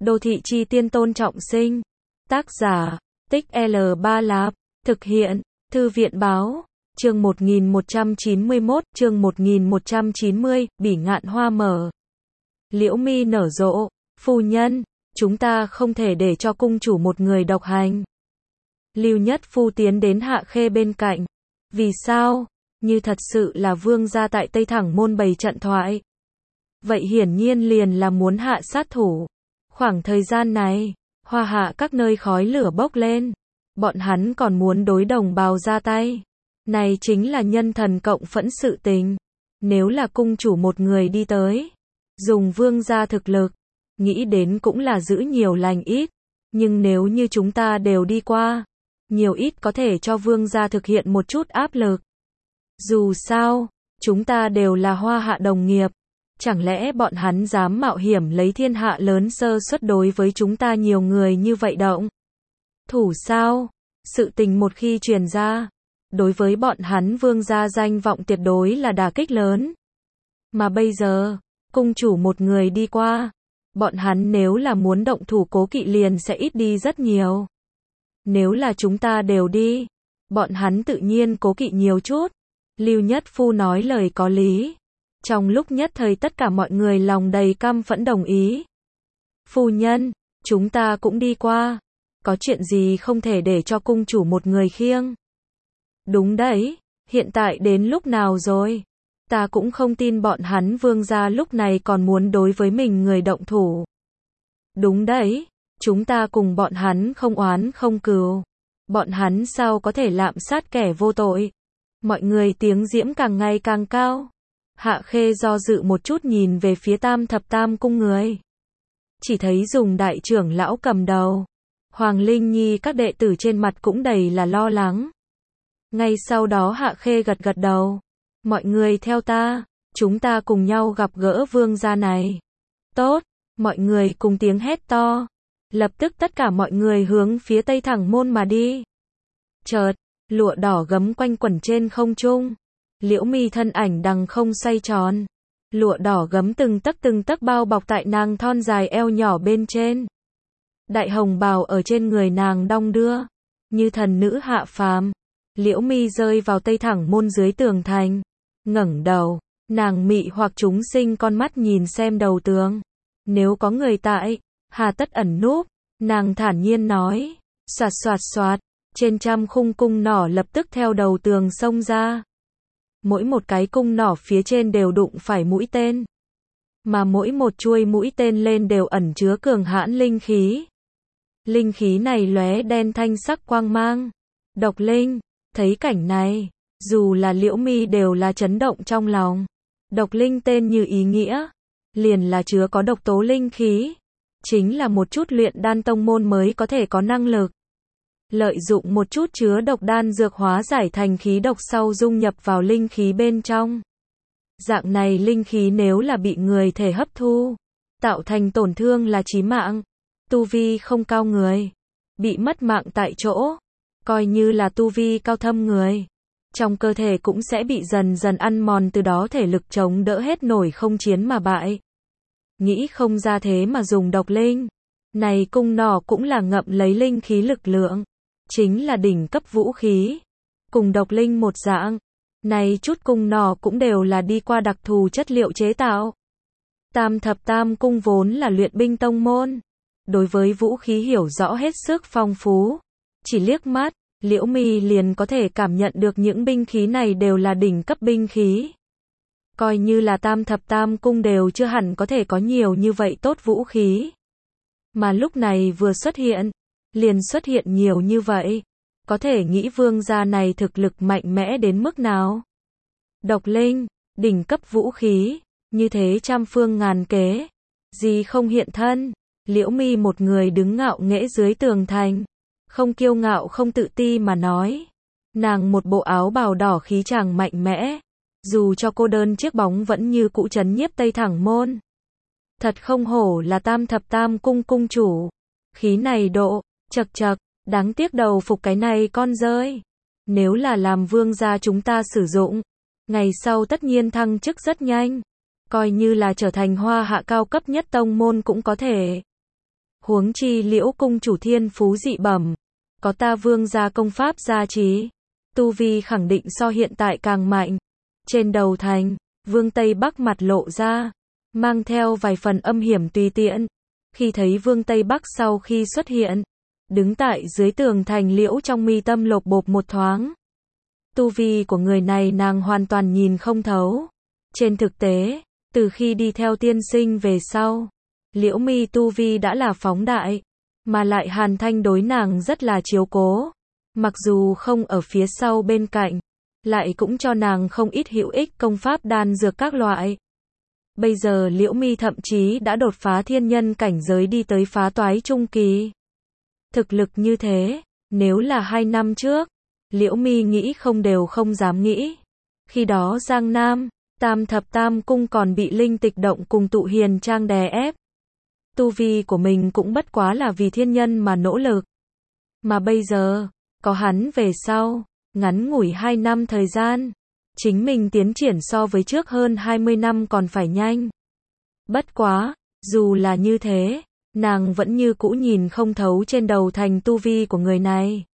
Đô thị chi tiên Tôn Trọng Sinh. Tác giả, Tích L Ba Lạp. Thực hiện, Thư viện báo. Chương 1191, chương 1190, bỉ ngạn hoa mở. Liễu mi nở rộ. Phu nhân, chúng ta không thể để cho cung chủ một người độc hành. Lưu Nhất Phu tiến đến Hạ Khê bên cạnh. Vì sao? Như thật sự là vương gia tại Tây Thẳng Môn bày trận thoại. Vậy hiển nhiên liền là muốn hạ sát thủ. Khoảng thời gian này, Hoa Hạ các nơi khói lửa bốc lên. Bọn hắn còn muốn đối đồng bào ra tay. Này chính là nhân thần cộng phẫn sự tình. Nếu là cung chủ một người đi tới, dùng vương gia thực lực, nghĩ đến cũng là giữ nhiều lành ít. Nhưng nếu như chúng ta đều đi qua, nhiều ít có thể cho vương gia thực hiện một chút áp lực. Dù sao, chúng ta đều là Hoa Hạ đồng nghiệp. Chẳng lẽ bọn hắn dám mạo hiểm lấy thiên hạ lớn sơ suất đối với chúng ta nhiều người như vậy động? Thủ sao? Sự tình một khi truyền ra, đối với bọn hắn vương gia danh vọng tuyệt đối là đả kích lớn. Mà bây giờ, cung chủ một người đi qua, bọn hắn nếu là muốn động thủ cố kỵ liền sẽ ít đi rất nhiều. Nếu là chúng ta đều đi, bọn hắn tự nhiên cố kỵ nhiều chút. Lưu Nhất Phu nói lời có lý. Trong lúc nhất thời tất cả mọi người lòng đầy căm phẫn đồng ý. Phu nhân, chúng ta cũng đi qua. Có chuyện gì không thể để cho cung chủ một người khiêng? Đúng đấy, hiện tại đến lúc nào rồi? Ta cũng không tin bọn hắn vương gia lúc này còn muốn đối với mình người động thủ. Đúng đấy, chúng ta cùng bọn hắn không oán không cừu. Bọn hắn sao có thể lạm sát kẻ vô tội? Mọi người tiếng diễm càng ngày càng cao. Hạ Khê do dự một chút nhìn về phía Tam Thập Tam cung người. Chỉ thấy dùng đại trưởng lão cầm đầu. Hoàng Linh Nhi các đệ tử trên mặt cũng đầy là lo lắng. Ngay sau đó Hạ Khê gật gật đầu. Mọi người theo ta, chúng ta cùng nhau gặp gỡ vương gia này. Tốt, mọi người cùng tiếng hét to. Lập tức tất cả mọi người hướng phía Tây Thẳng Môn mà đi. Chợt, lụa đỏ gấm quanh quẩn trên không trung. Liễu mi thân ảnh đằng không xoay tròn. Lụa đỏ gấm từng tấc bao bọc tại nàng thon dài eo nhỏ bên trên. Đại hồng bào ở trên người nàng đong đưa, như thần nữ hạ phàm. Liễu mi rơi vào Tây Thẳng Môn dưới tường thành. Ngẩng đầu, nàng mị hoặc chúng sinh con mắt nhìn xem đầu tường. Nếu có người tại, hà tất ẩn núp, nàng thản nhiên nói. Xoạt xoạt xoạt, trên trăm khung cung nỏ lập tức theo đầu tường xông ra. Mỗi một cái cung nỏ phía trên đều đụng phải mũi tên. Mà mỗi một chuôi mũi tên lên đều ẩn chứa cường hãn linh khí. Linh khí này lóe đen thanh sắc quang mang. Độc linh, thấy cảnh này, dù là Liễu mi đều là chấn động trong lòng. Độc linh tên như ý nghĩa, liền là chứa có độc tố linh khí. Chính là một chút luyện đan tông môn mới có thể có năng lực. Lợi dụng một chút chứa độc đan dược hóa giải thành khí độc sau dung nhập vào linh khí bên trong. Dạng này linh khí nếu là bị người thể hấp thu, tạo thành tổn thương là chí mạng. Tu vi không cao người, bị mất mạng tại chỗ. Coi như là tu vi cao thâm người, trong cơ thể cũng sẽ bị dần dần ăn mòn, từ đó thể lực chống đỡ hết nổi không chiến mà bại. Nghĩ không ra thế mà dùng độc linh. Này cung nỏ cũng là ngậm lấy linh khí lực lượng. Chính là đỉnh cấp vũ khí. Cùng độc linh một dạng. Này chút cung nỏ cũng đều là đi qua đặc thù chất liệu chế tạo. Tam Thập Tam cung vốn là luyện binh tông môn. Đối với vũ khí hiểu rõ hết sức phong phú. Chỉ liếc mắt, Liễu mi liền có thể cảm nhận được những binh khí này đều là đỉnh cấp binh khí. Coi như là Tam Thập Tam cung đều chưa hẳn có thể có nhiều như vậy tốt vũ khí. Mà lúc này vừa xuất hiện, liền xuất hiện nhiều như vậy. Có thể nghĩ vương gia này thực lực mạnh mẽ đến mức nào. Độc linh, đỉnh cấp vũ khí, như thế trăm phương ngàn kế. Gì không hiện thân. Liễu mi một người đứng ngạo nghễ dưới tường thành. Không kiêu ngạo không tự ti mà nói. Nàng một bộ áo bào đỏ khí chàng mạnh mẽ. Dù cho cô đơn chiếc bóng vẫn như cũ trấn nhiếp Tây Thẳng Môn. Thật không hổ là Tam Thập Tam cung cung chủ. Khí này độ, chật chật, đáng tiếc đầu phục cái này con rơi. Nếu là làm vương gia chúng ta sử dụng, ngày sau tất nhiên thăng chức rất nhanh. Coi như là trở thành Hoa Hạ cao cấp nhất tông môn cũng có thể. Huống chi Liễu cung chủ thiên phú dị bẩm, có ta Vương gia công pháp gia trì, tu vi khẳng định so hiện tại càng mạnh. Trên đầu thành, Vương Tây Bắc mặt lộ ra, mang theo vài phần âm hiểm tùy tiện. Khi thấy Vương Tây Bắc sau khi xuất hiện, đứng tại dưới tường thành, Liễu trong mi tâm lột bột một thoáng. Tu vi của người này nàng hoàn toàn nhìn không thấu. Trên thực tế, từ khi đi theo tiên sinh về sau, Liễu mi tu vi đã là phóng đại, mà lại Hàn Thanh đối nàng rất là chiếu cố. Mặc dù không ở phía sau bên cạnh, lại cũng cho nàng không ít hữu ích công pháp đan dược các loại. Bây giờ Liễu mi thậm chí đã đột phá thiên nhân cảnh giới đi tới phá toái trung kỳ. Thực lực như thế, nếu là 2 năm trước, Liễu mi nghĩ không đều không dám nghĩ. Khi đó Giang Nam, Tam Thập Tam Cung còn bị Linh Tịch Động cùng Tụ Hiền Trang đè ép. Tu vi của mình cũng bất quá là vì thiên nhân mà nỗ lực. Mà bây giờ, có hắn về sau, ngắn ngủi 2 năm thời gian, chính mình tiến triển so với trước hơn 20 năm còn phải nhanh. Bất quá, dù là như thế, nàng vẫn như cũ nhìn không thấu trên đầu thành tu vi của người này.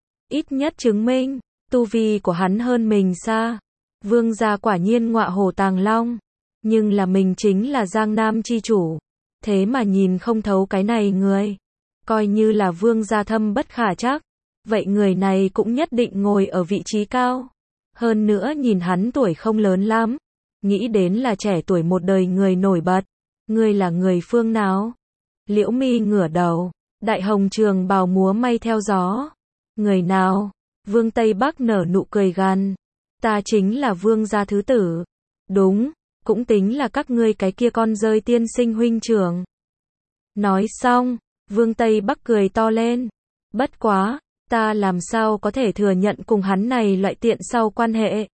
Ít nhất chứng minh, tu vi của hắn hơn mình xa. Vương gia quả nhiên ngọa hổ tàng long, nhưng là mình chính là Giang Nam chi chủ, thế mà nhìn không thấu cái này người. Coi như là vương gia thâm bất khả trắc, vậy người này cũng nhất định ngồi ở vị trí cao. Hơn nữa nhìn hắn tuổi không lớn lắm, nghĩ đến là trẻ tuổi một đời người nổi bật. Ngươi là người phương nào? Liễu mi ngửa đầu, đại hồng trường bào múa may theo gió. Người nào? Vương Tây Bắc nở nụ cười gằn. Ta chính là vương gia thứ tử. Đúng, cũng tính là các ngươi cái kia con rơi tiên sinh huynh trưởng. Nói xong, Vương Tây Bắc cười to lên. Bất quá, ta làm sao có thể thừa nhận cùng hắn này loại tiện sau quan hệ.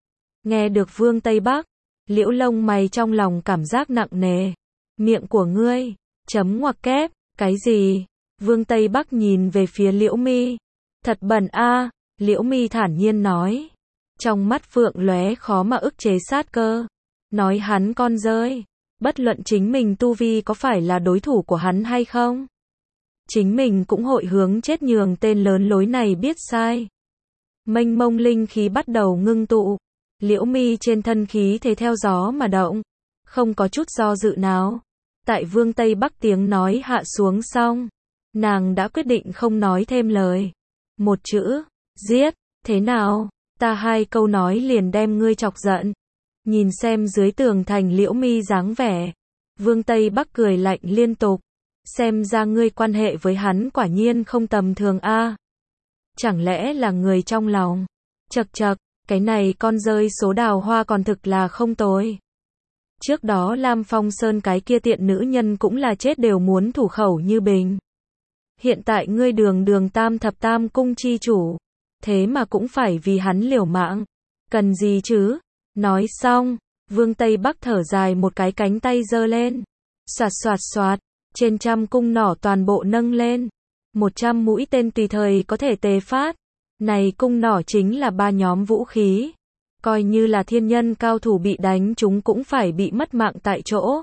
Nghe được Vương Tây Bắc, Liễu lông mày trong lòng cảm giác nặng nề. Miệng của ngươi, chấm ngoặc kép, cái gì? Vương Tây Bắc nhìn về phía Liễu mi. Thật bẩn a, Liễu mi thản nhiên nói. Trong mắt phượng lóe khó mà ức chế sát cơ. Nói hắn con rơi, bất luận chính mình tu vi có phải là đối thủ của hắn hay không, chính mình cũng hội hướng chết nhường tên lớn lối này biết sai. Mênh mông linh khí bắt đầu ngưng tụ, Liễu mi trên thân khí thế theo gió mà động, không có chút do dự nào. Tại Vương Tây Bắc tiếng nói hạ xuống xong, nàng đã quyết định không nói thêm lời. Một chữ, giết, thế nào? Ta 2 câu nói liền đem ngươi chọc giận. Nhìn xem dưới tường thành Liễu mi dáng vẻ, Vương Tây Bắc cười lạnh liên tục. Xem ra ngươi quan hệ với hắn quả nhiên không tầm thường a. Chẳng lẽ là người trong lòng? Chậc chậc, cái này con rơi số đào hoa còn thực là không tồi. Trước đó Lam Phong Sơn cái kia tiện nữ nhân cũng là chết đều muốn thủ khẩu như bình. Hiện tại ngươi đường Tam Thập Tam Cung chi chủ, thế mà cũng phải vì hắn liều mạng. Cần gì chứ? Nói xong, Vương Tây Bắc thở dài một cái, cánh tay giơ lên. Xoạt xoạt xoạt, trên trăm cung nỏ toàn bộ nâng lên. 100 mũi tên tùy thời có thể tề phát. Này cung nỏ chính là 3 nhóm vũ khí. Coi như là thiên nhân cao thủ bị đánh chúng cũng phải bị mất mạng tại chỗ.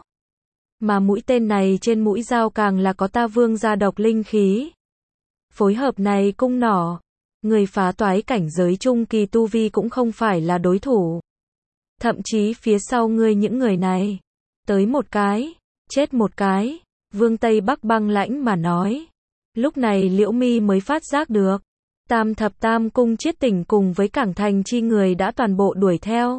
Mà mũi tên này trên mũi dao càng là có ta Vương gia độc linh khí. Phối hợp này cung nỏ, người phá toái cảnh giới trung kỳ tu vi cũng không phải là đối thủ. Thậm chí phía sau ngươi những người này, tới một cái, chết một cái. Vương Tây Bắc băng lãnh mà nói. Lúc này Liễu mi mới phát giác được, Tam Thập Tam Cung Chiết Tỉnh cùng với Cảng Thành chi người đã toàn bộ đuổi theo.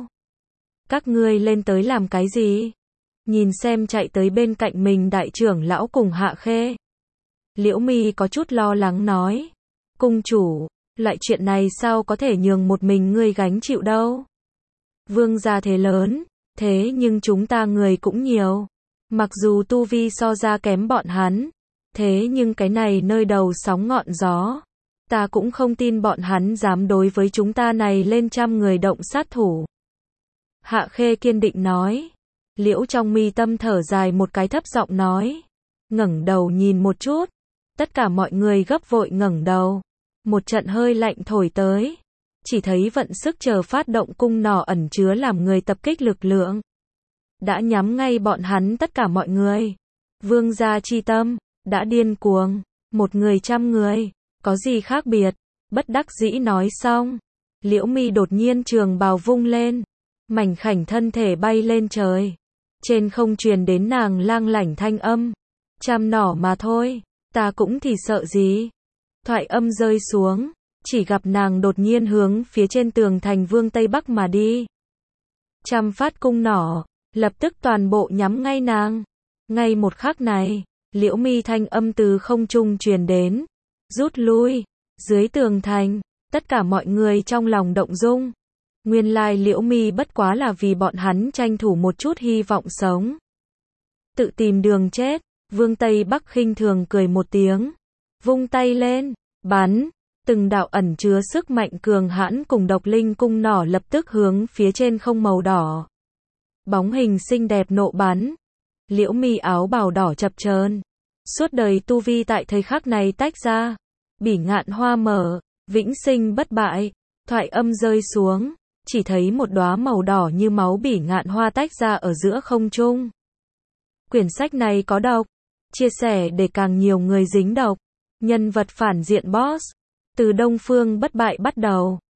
Các ngươi lên tới làm cái gì? Nhìn xem chạy tới bên cạnh mình đại trưởng lão cùng Hạ Khê, Liễu mi có chút lo lắng nói. Cung chủ, loại chuyện này sao có thể nhường một mình ngươi gánh chịu đâu? Vương gia thế lớn, thế nhưng chúng ta người cũng nhiều. Mặc dù tu vi so ra kém bọn hắn, thế nhưng cái này nơi đầu sóng ngọn gió, ta cũng không tin bọn hắn dám đối với chúng ta này lên trăm người động sát thủ. Hạ Khê kiên định nói. Liễu trong mi tâm thở dài một cái, thấp giọng nói. Ngẩng đầu nhìn một chút. Tất cả mọi người gấp vội ngẩng đầu. Một trận hơi lạnh thổi tới. Chỉ thấy vận sức chờ phát động cung nỏ ẩn chứa làm người tập kích lực lượng đã nhắm ngay bọn hắn tất cả mọi người. Vương gia chi tâm, Đã điên cuồng. Một người 100 người. Có gì khác biệt? Bất đắc dĩ nói xong. Liễu Mi đột nhiên trường bào vung lên. Mảnh khảnh thân thể bay lên trời. Trên không truyền đến nàng lang lảnh thanh âm. 100 nỏ mà thôi. Ta cũng thì sợ gì. Thoại âm rơi xuống. Chỉ gặp nàng đột nhiên hướng phía trên tường thành vương Tây Bắc mà đi. 100 phát cung nỏ. Lập tức toàn bộ nhắm ngay nàng. Ngay một khắc này. Liễu Mi thanh âm từ không trung truyền đến. Rút lui. Dưới tường thành. Tất cả mọi người trong lòng động dung. Nguyên lai Liễu Mi bất quá là vì bọn hắn tranh thủ một chút hy vọng sống. Tự tìm đường chết. Vương Tây Bắc khinh thường cười một tiếng. Vung tay lên. Bắn. Từng đạo ẩn chứa sức mạnh cường hãn cùng độc linh cung nỏ lập tức hướng phía trên không màu đỏ. Bóng hình xinh đẹp nộ bắn. Liễu Mi áo bào đỏ chập chờn. Suốt đời tu vi tại thời khắc này tách ra. Bỉ ngạn hoa mở. Vĩnh sinh bất bại. Thoại âm rơi xuống. Chỉ thấy một đóa màu đỏ như máu bỉ ngạn hoa tách ra ở giữa không trung. Quyển sách này có độc. Chia sẻ để càng nhiều người dính độc. Nhân vật phản diện boss. Từ Đông Phương bất bại bắt đầu.